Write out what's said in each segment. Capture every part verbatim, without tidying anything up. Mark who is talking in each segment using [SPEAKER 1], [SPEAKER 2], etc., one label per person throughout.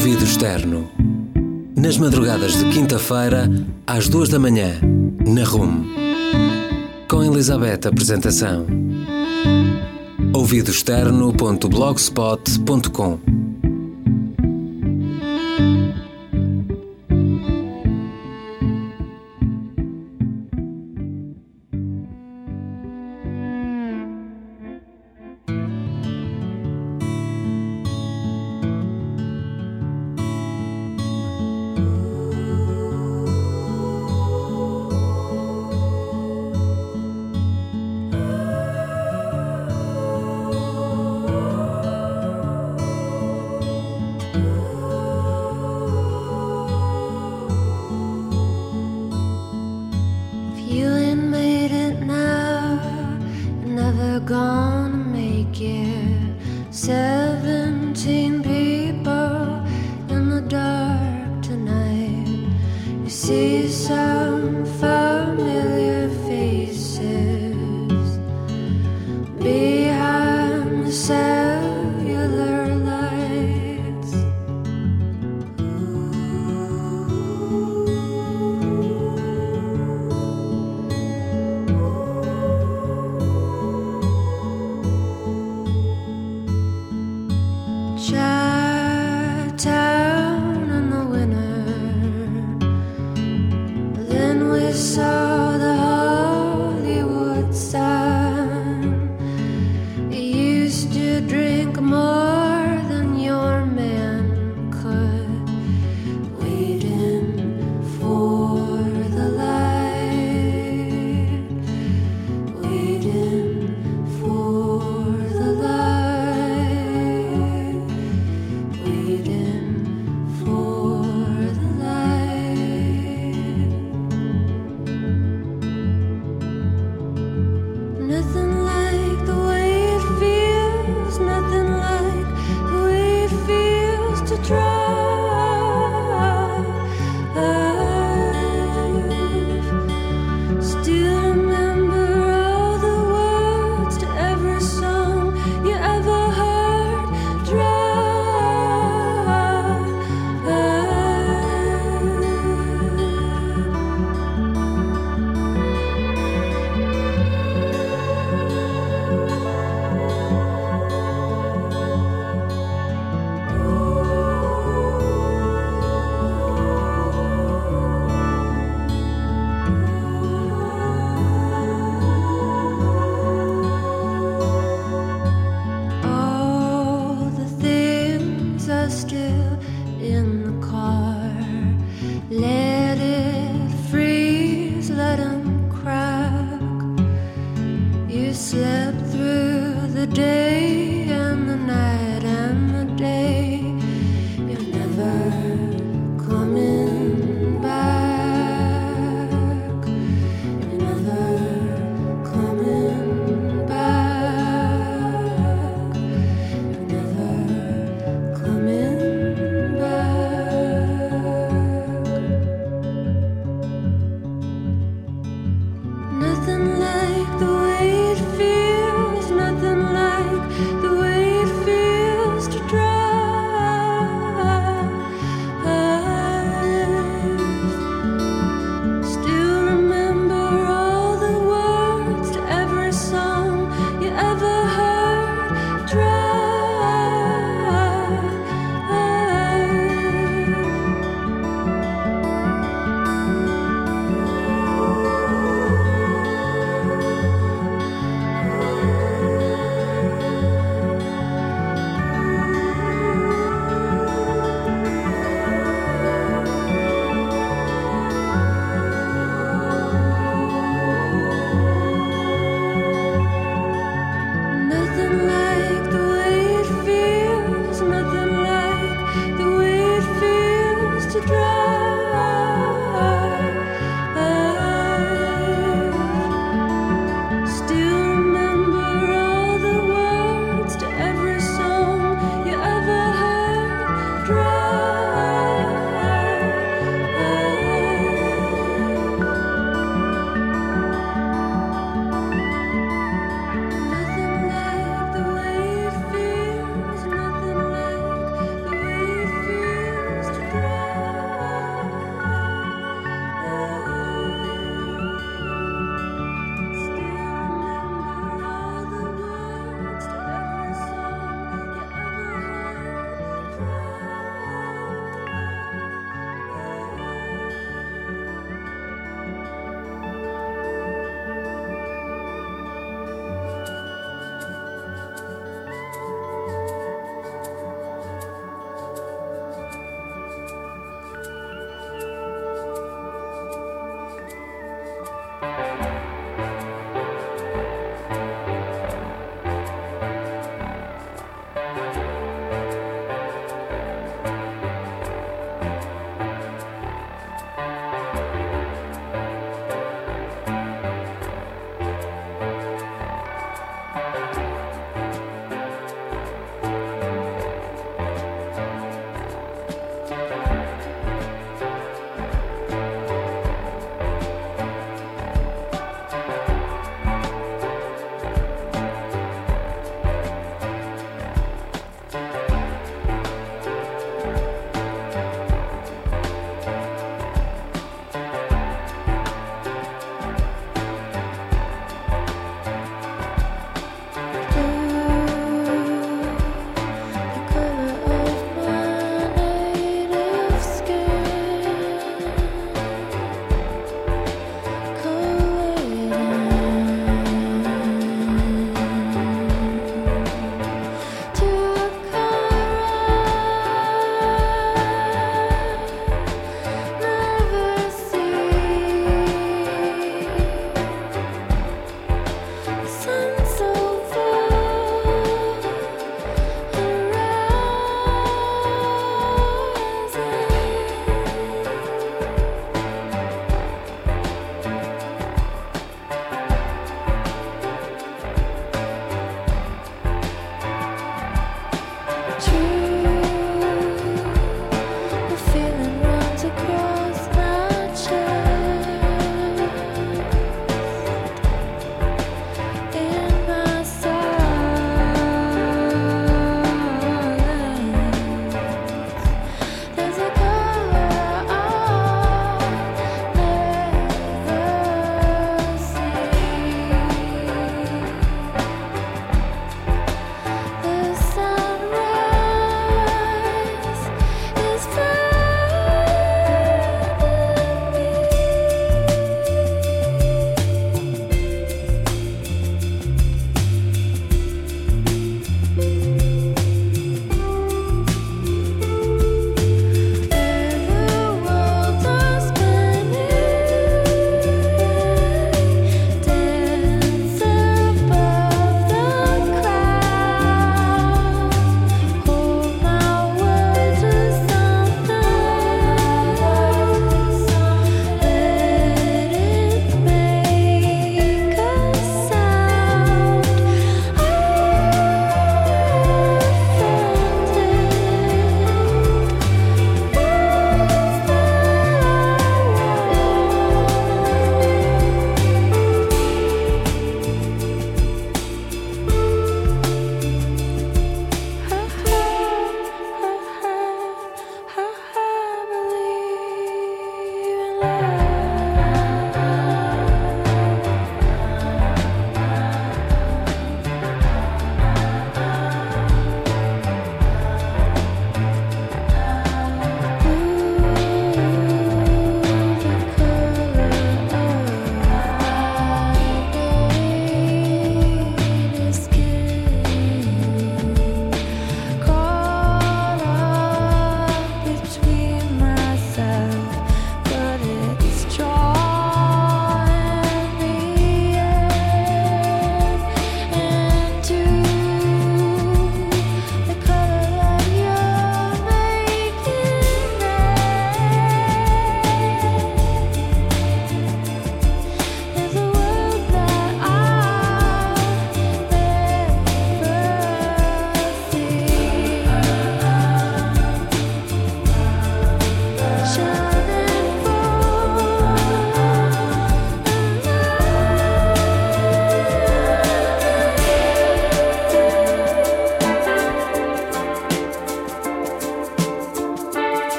[SPEAKER 1] Ouvido externo. Nas madrugadas de quinta-feira, às duas da manhã, na R U M. Com Elizabeth Apresentação. ouvido externo ponto blogspot ponto com.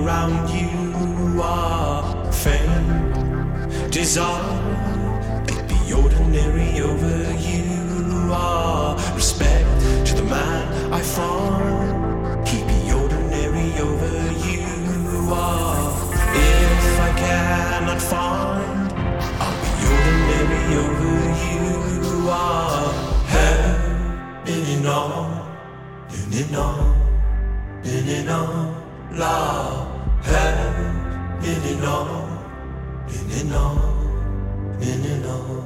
[SPEAKER 2] around you are fame, desire, it'd be ordinary over you are respect to the man I find, he'd be ordinary over you are. If I cannot find, I'll be ordinary over you are. Hey, in it all, in it all, in it all, love. Hey, in it all, in it all, in it all.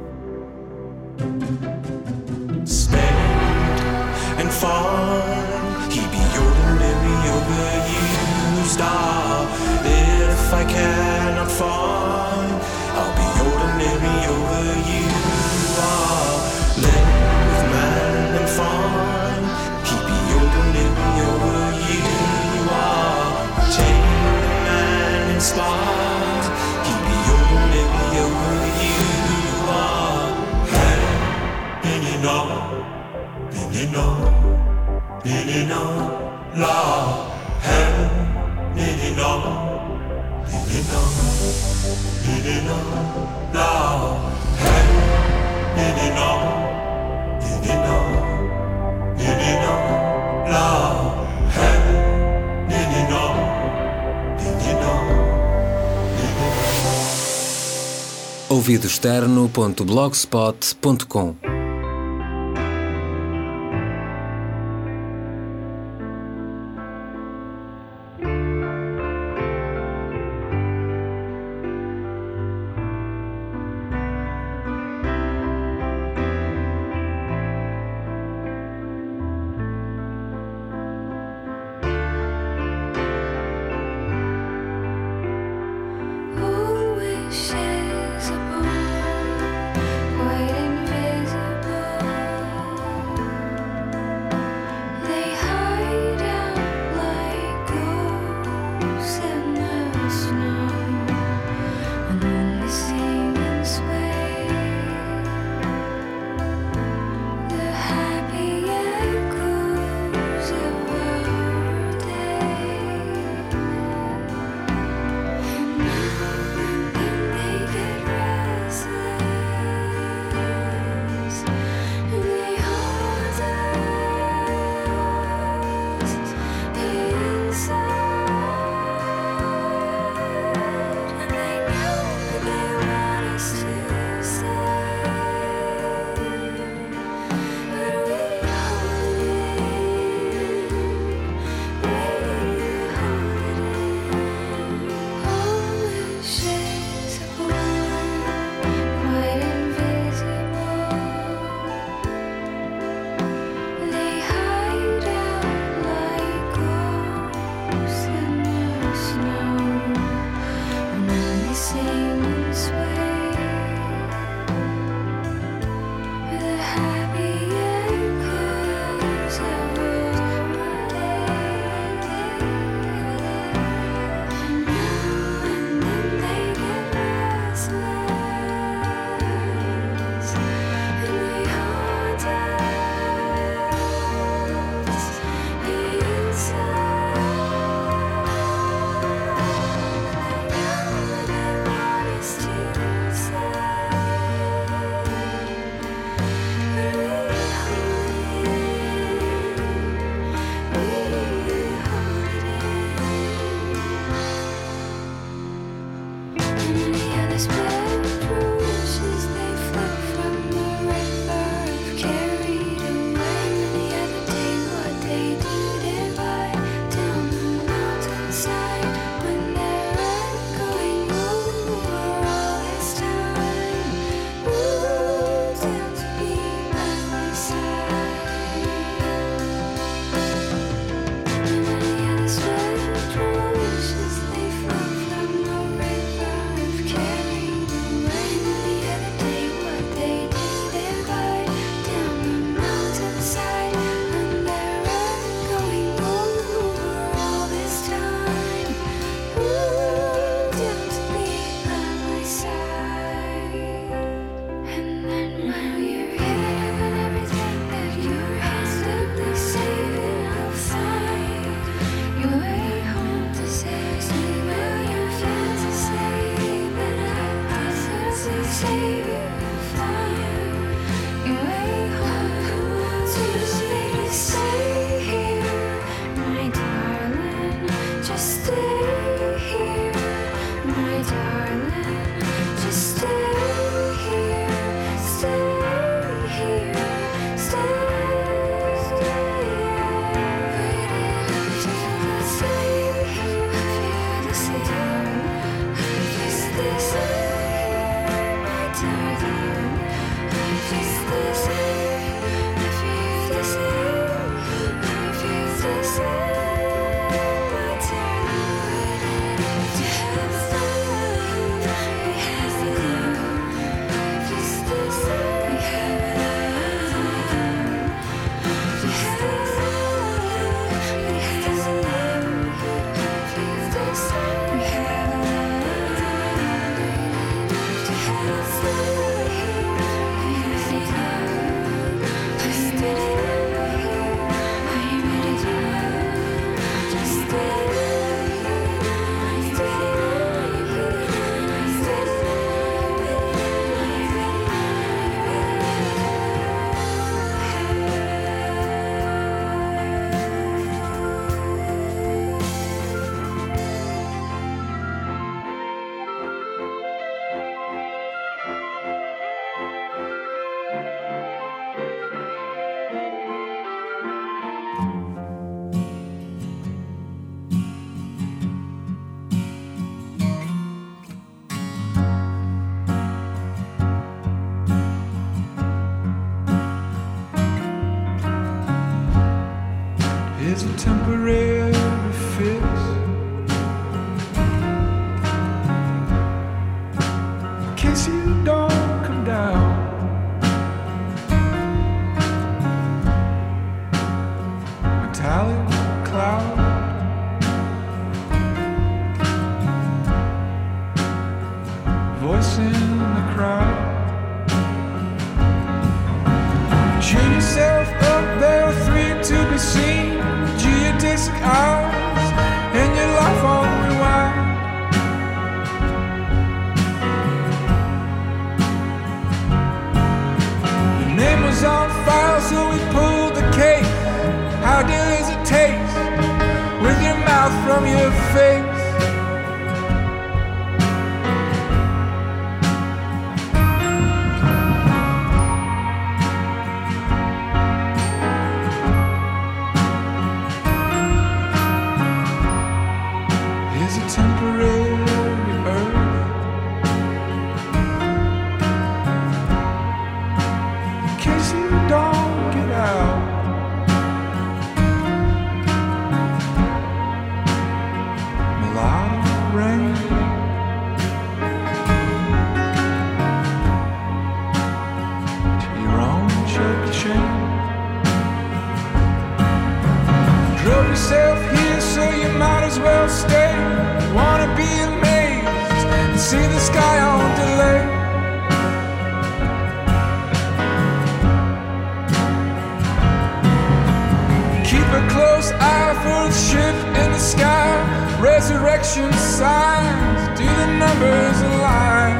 [SPEAKER 2] Spend and fun, he'd be ordinary over you, star. If I cannot find, I'll be ordinary over you. Ah, live with man and fun, he'd be ordinary over you. Ah, take the man inspired, he'd be ordinary over you. Ah, hey, in it all, in it all, in it all, love. Hey, in it all, in it all, in it all, love. Hey, in it all, in it all, in it all, love. Hey, in it all, in it all, in it all.
[SPEAKER 1] ouvidoexterno ponto blogspot ponto com.
[SPEAKER 3] Who wishes upon white invisible from your face. Is a temporary earth. In case you don't get out. Melodic rain. To your own choke chain. Drove yourself here so you might as well stay. Wanna be amazed and see the sky on delay. Keep a close eye for the shift in the sky. Resurrection signs, do the numbers align?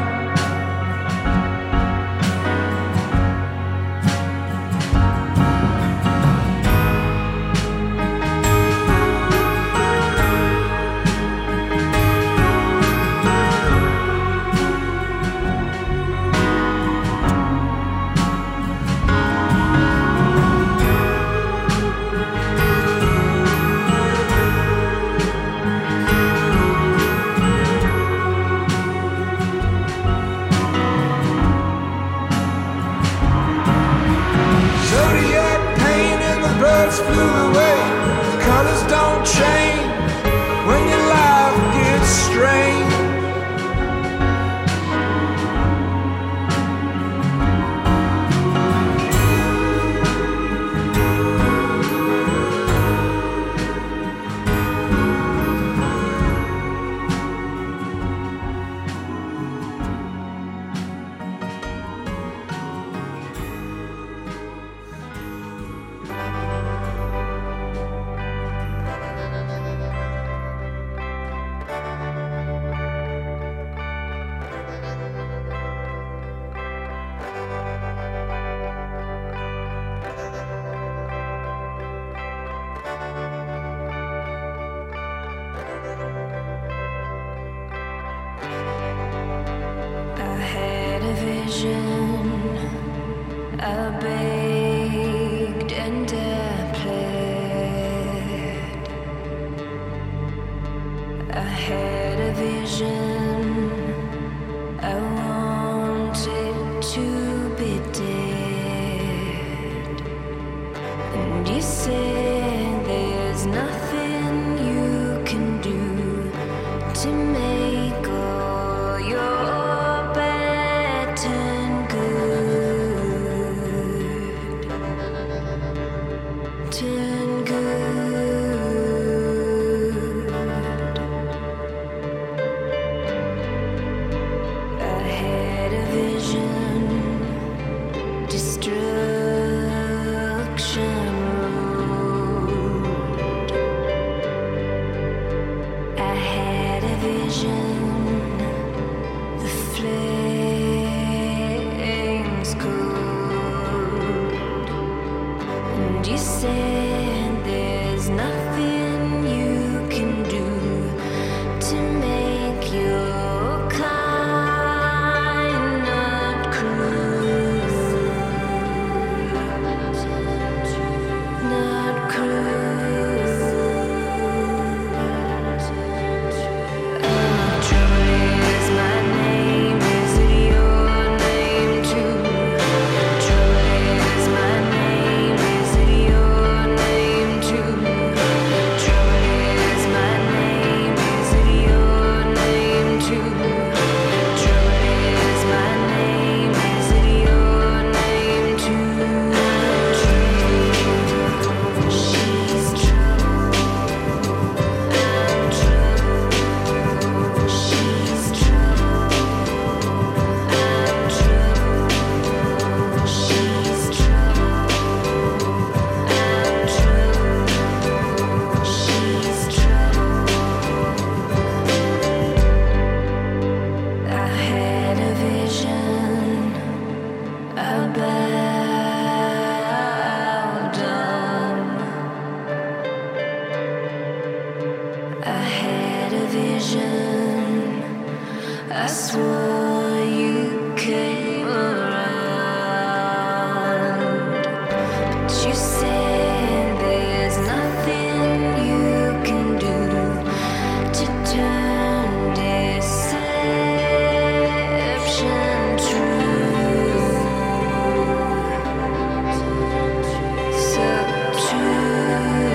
[SPEAKER 3] Flew away, the colors don't change when your life gets strange.
[SPEAKER 4] I begged and I pled. I had a vision. I wanted to be dead. And you said there's nothing you can do to make all your bad turn good. Turn good. I had a vision. Destruction road. I had a vision. The flames cold. And you said there's nothing you can do to make your kind not cruel. Not cruel. I'm vision. I swore you came around, but you said there's nothing you can do to turn deception true. So true.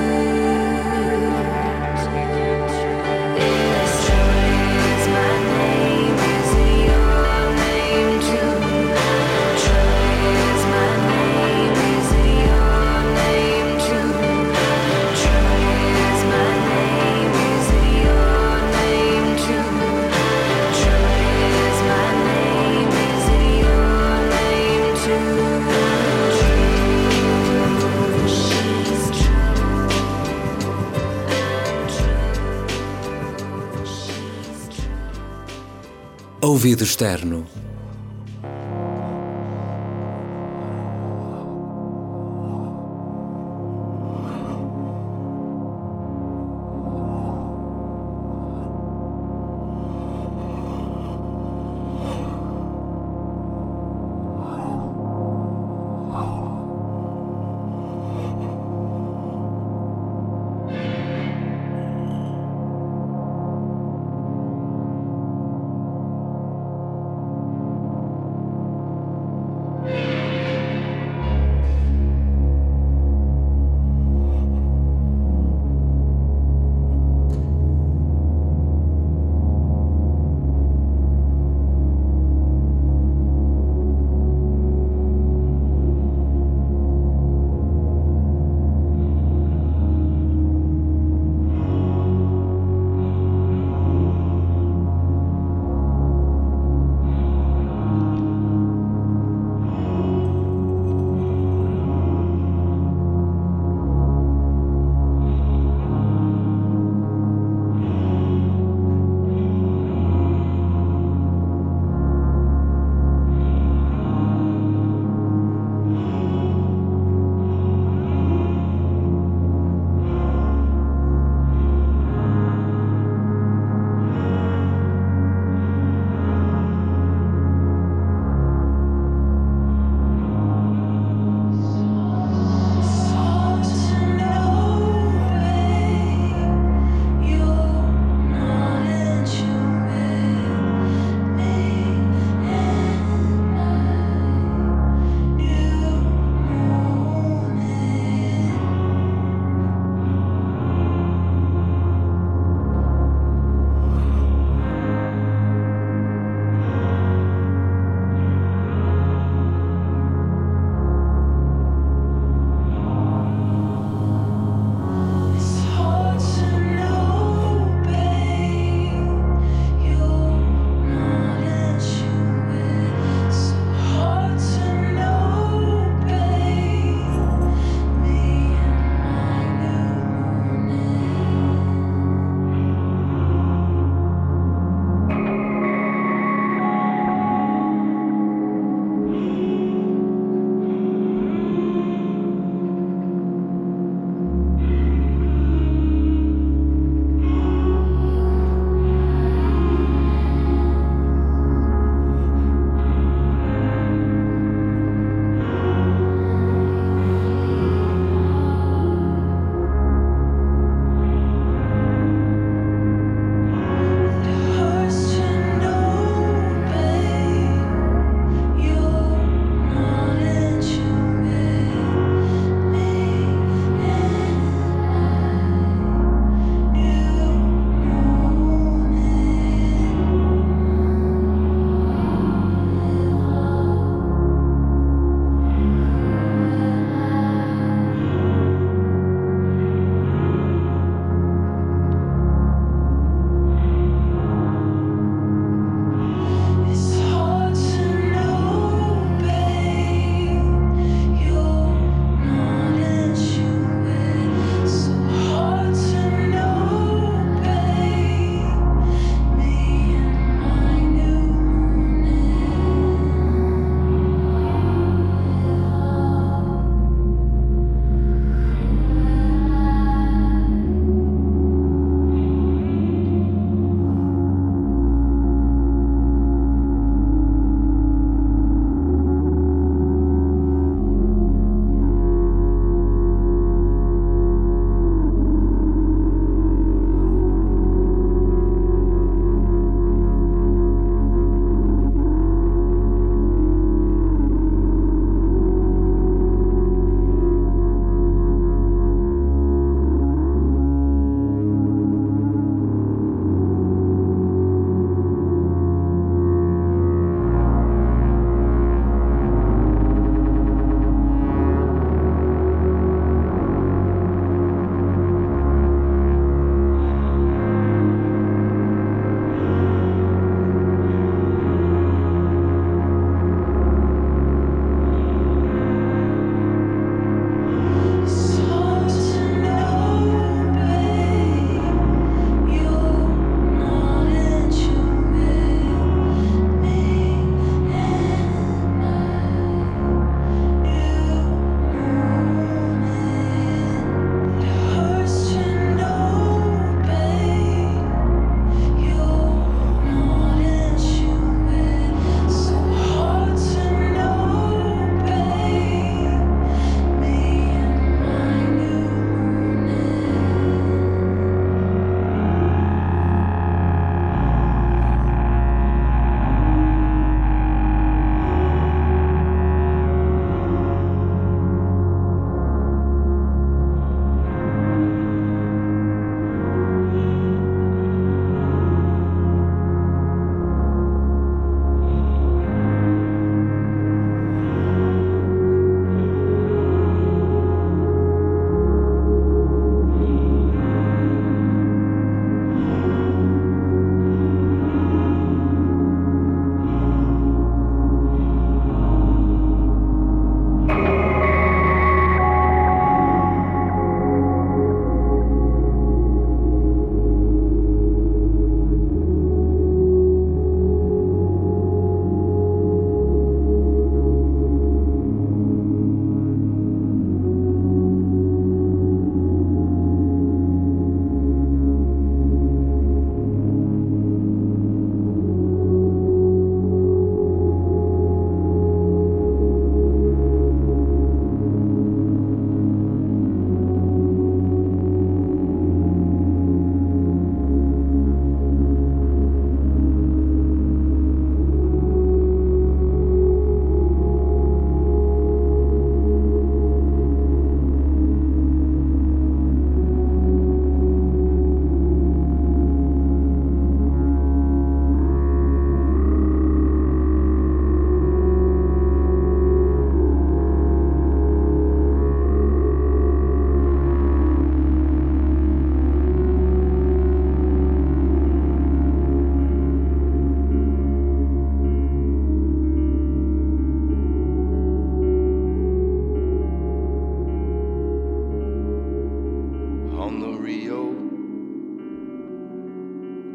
[SPEAKER 4] As true as my name is your name too. True as my name is your name too. True as my name is your name too. True as my name is your name too. She's true and true. She's true.
[SPEAKER 1] Ouvido externo.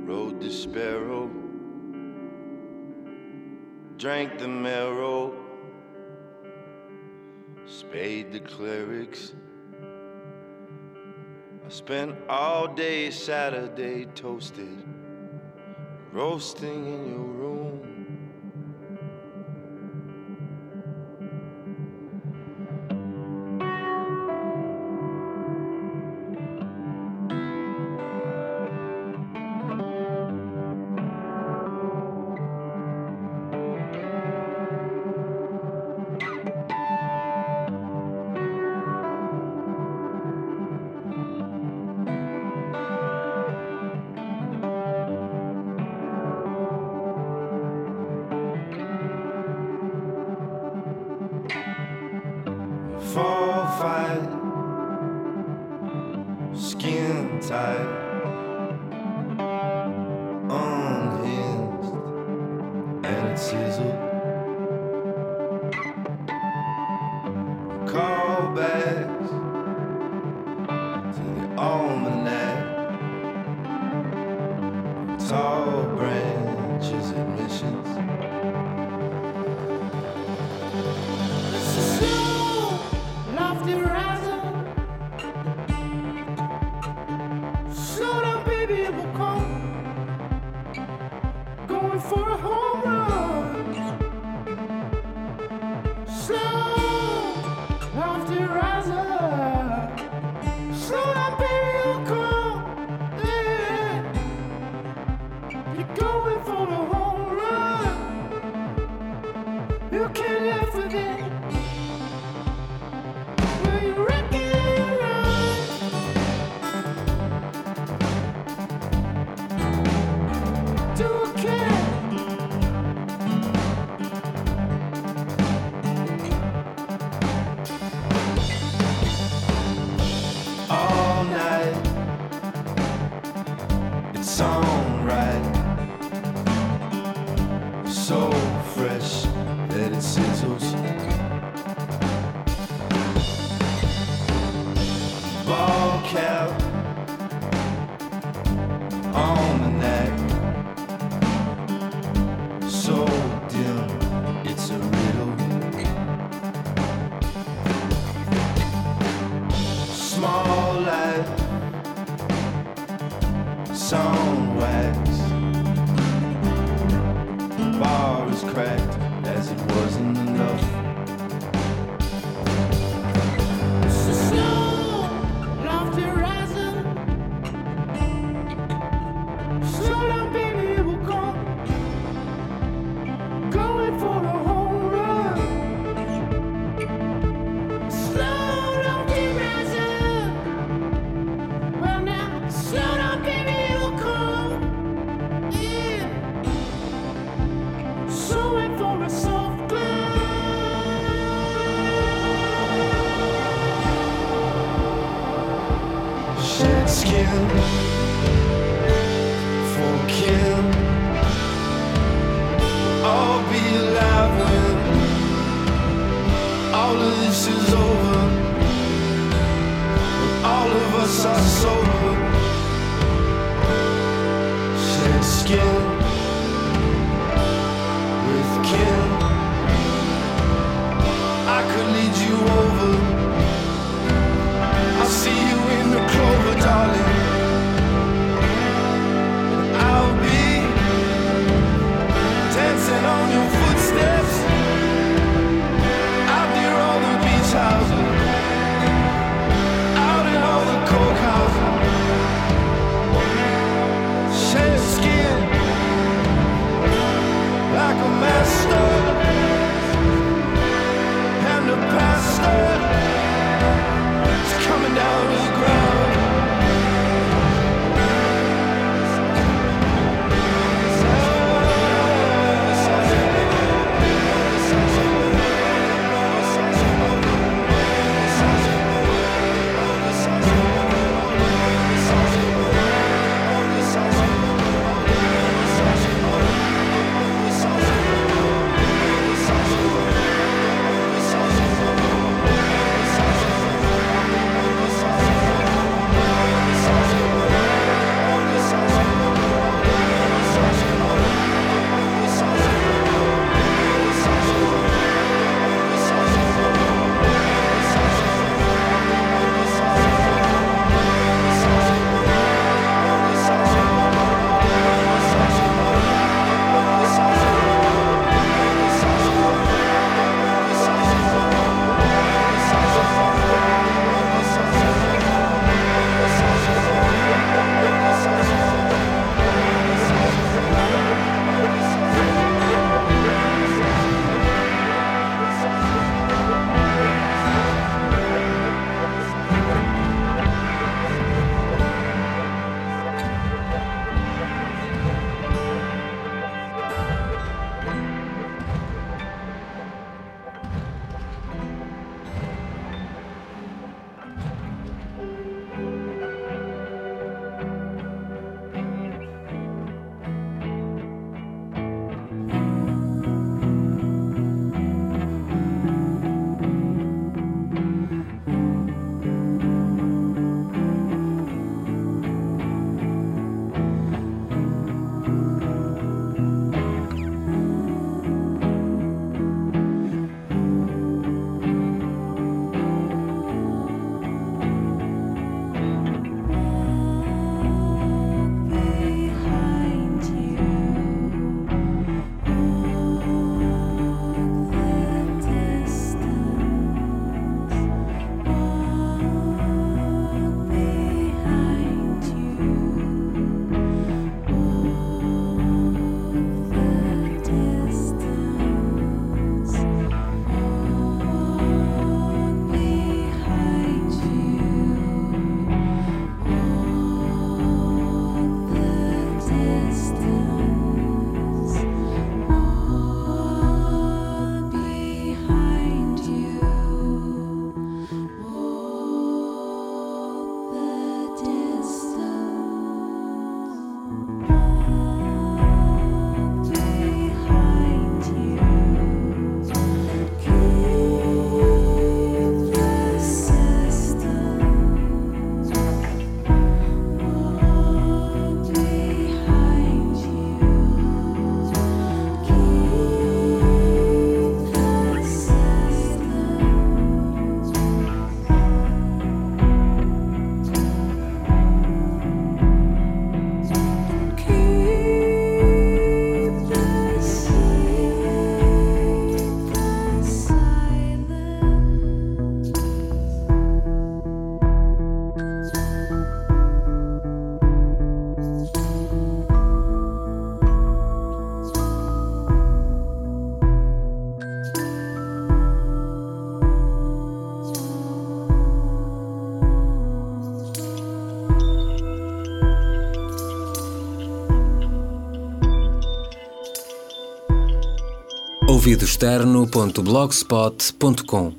[SPEAKER 5] rode the sparrow, drank the marrow, spade the clerics. I spent all day Saturday toasted, roasting in your room. Fall fight, skin tight, unhinged, and it sizzled. Callbacks to the almanac, tall branches, admissions.
[SPEAKER 6] Lofty riser, slow down, baby, it will come. Going for a home run. Slow, lofty riser, slow down, baby, it will come. Yeah, you're going for a home run. You can't live with it.
[SPEAKER 5] All night, it's on right, so fresh that it sizzles. Ball cap on the neck, so dim, it's a riddle. Small light, sound wax, the bar is cracked as it wasn't enough.
[SPEAKER 6] For a soft glove.
[SPEAKER 1] ouvido externo ponto blogspot ponto com.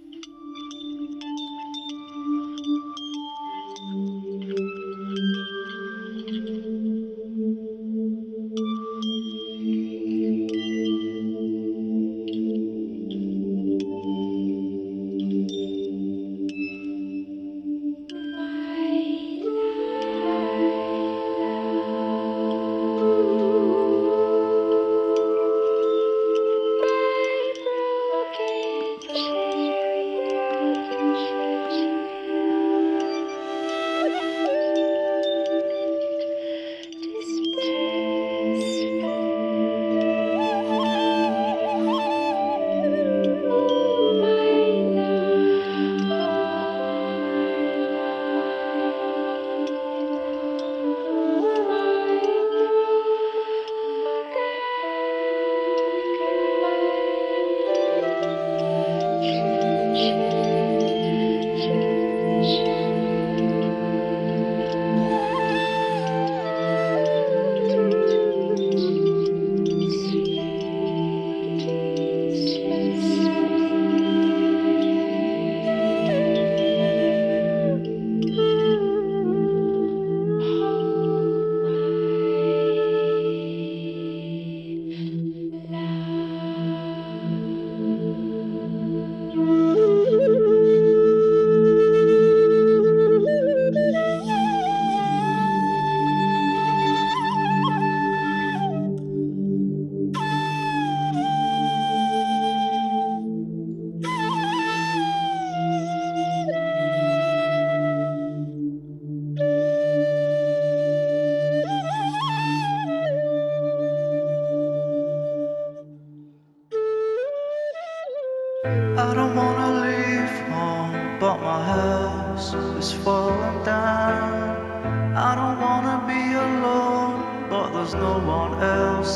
[SPEAKER 7] I don't wanna leave home, but my house is falling down. I don't wanna be alone, but there's no one else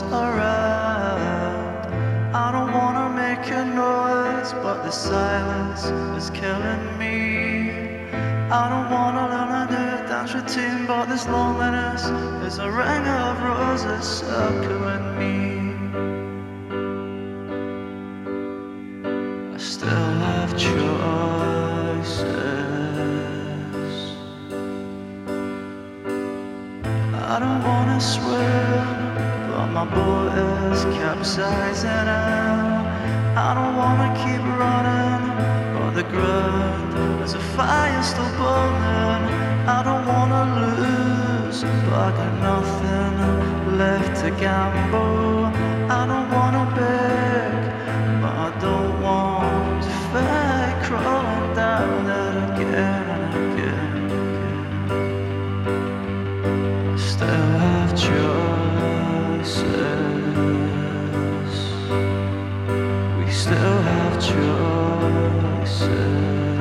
[SPEAKER 7] around. I don't wanna make a noise, but the silence is killing me. I don't wanna learn a new dance routine, but this loneliness is a ring of roses circling me. I still have choices. I don't wanna swim, but my boat is capsizing out. I don't wanna keep running, but the ground is a fire still burning. I don't wanna lose, but I got nothing left to gamble. I don't wanna beg, but I don't want to fake crawling down it again and again. I still have choices. We still have choices.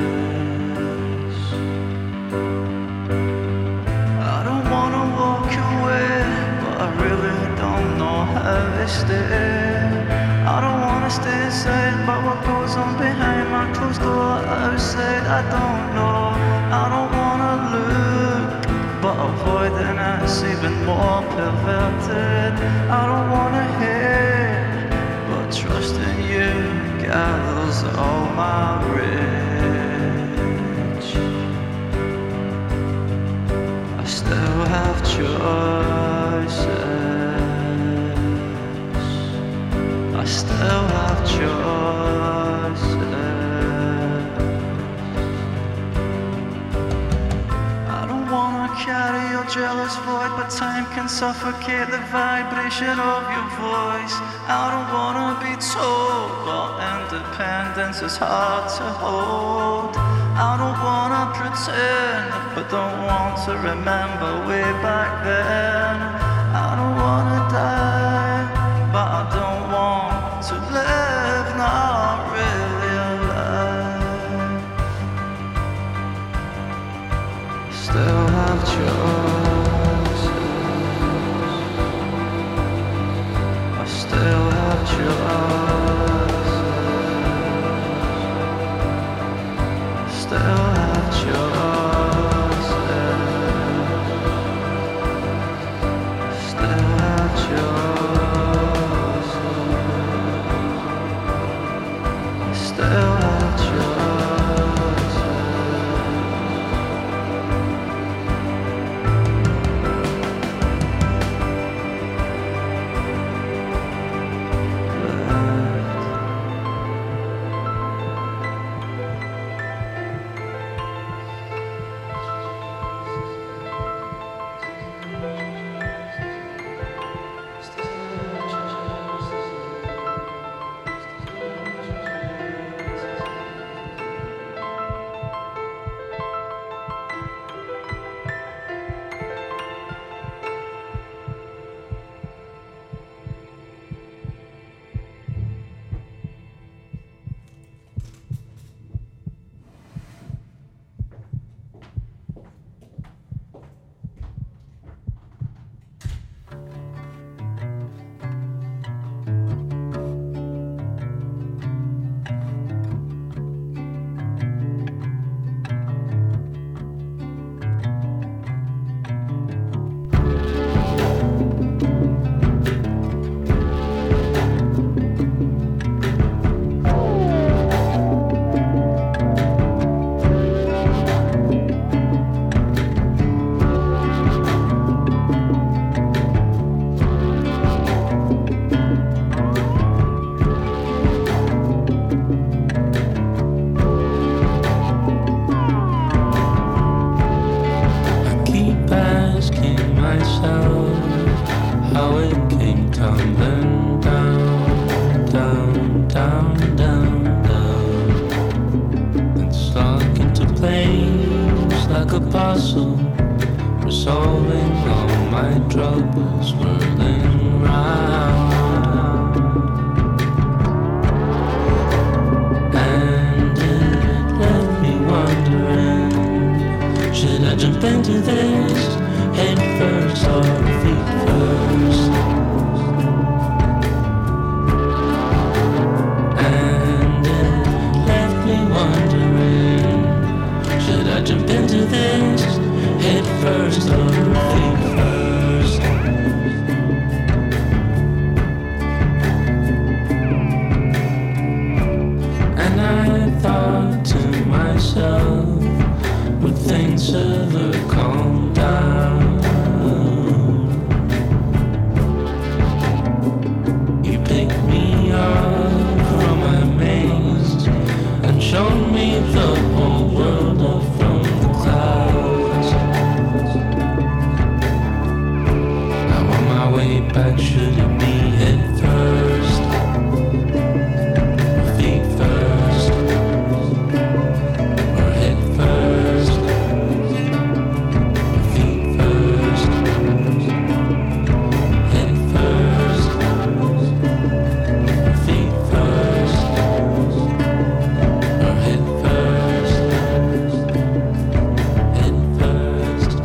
[SPEAKER 7] I don't wanna walk away, but I really don't know how to stay. I don't wanna stay inside, but what goes on behind my closed door outside, I don't know. I don't wanna look, but avoiding it, even more perverted. I don't wanna hear, but trust in you gathers all my rage. I still have choices. I still have choices. I don't wanna carry your jealous void, but time can suffocate the vibration of your voice. I don't wanna be told what independence is hard to hold. I don't wanna pretend, but don't want to remember way back then. I don't wanna die, but I don't want to live, not really alive. Still have choices. I still have choices. Still have choices. Still have choices. Still have choices. puzzle, resolving all my troubles, whirling round. And it left me wondering, should I jump into this head first or feet first? And it left me wondering, should I jump into this head first or feet first? And I thought to myself, would things ever calm down? You picked me up from my maze and showed me the whole world up from the clouds. Now on my way back, should it be head first, feet first, or head first, feet first, head first, feet first, or head first, head first.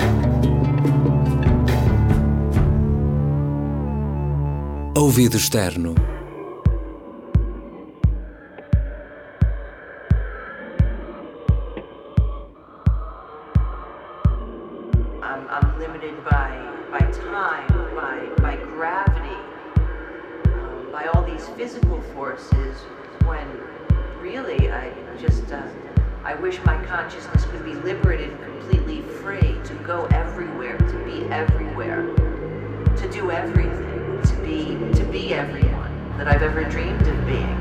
[SPEAKER 1] Ouvido externo.
[SPEAKER 8] I'm, I'm limited by by time. physical forces when really I just, uh, I wish my consciousness could be liberated and completely free to go everywhere, to be everywhere, to do everything, to be, to be everyone that I've ever dreamed of being.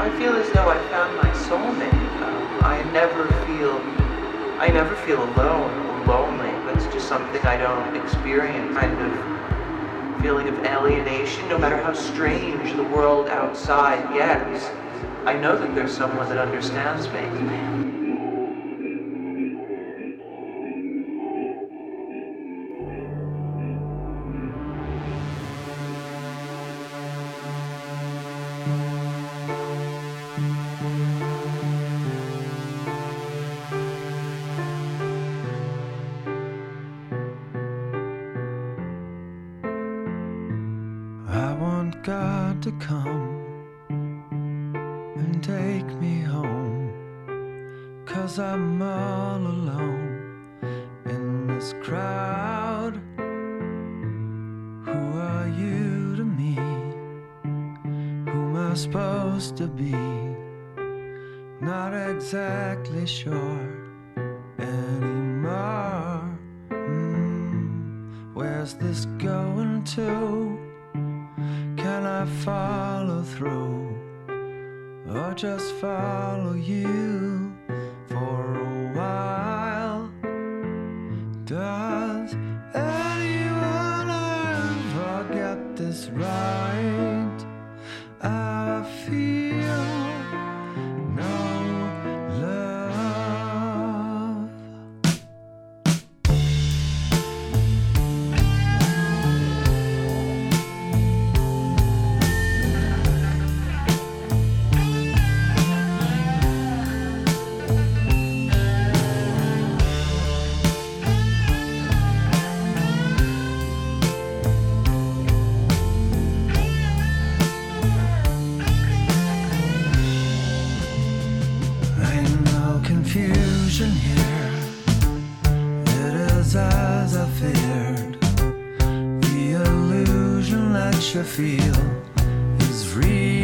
[SPEAKER 9] I feel as though I found my soulmate. Um, I never feel, I never feel alone or lonely. That's just something I don't experience. Kind of feeling of alienation, no matter how strange the world outside gets. I know that there's someone that understands me.
[SPEAKER 10] God to come and take me home, 'cause I'm all alone in this crowd. Who are you to me? Who am I supposed to be? Not exactly sure anymore. Mm, where's this going to? Can I follow through, or just follow you for a while? Does anyone ever get this right? I feel no love. Confusion here, it is as I feared. The illusion that you feel is real.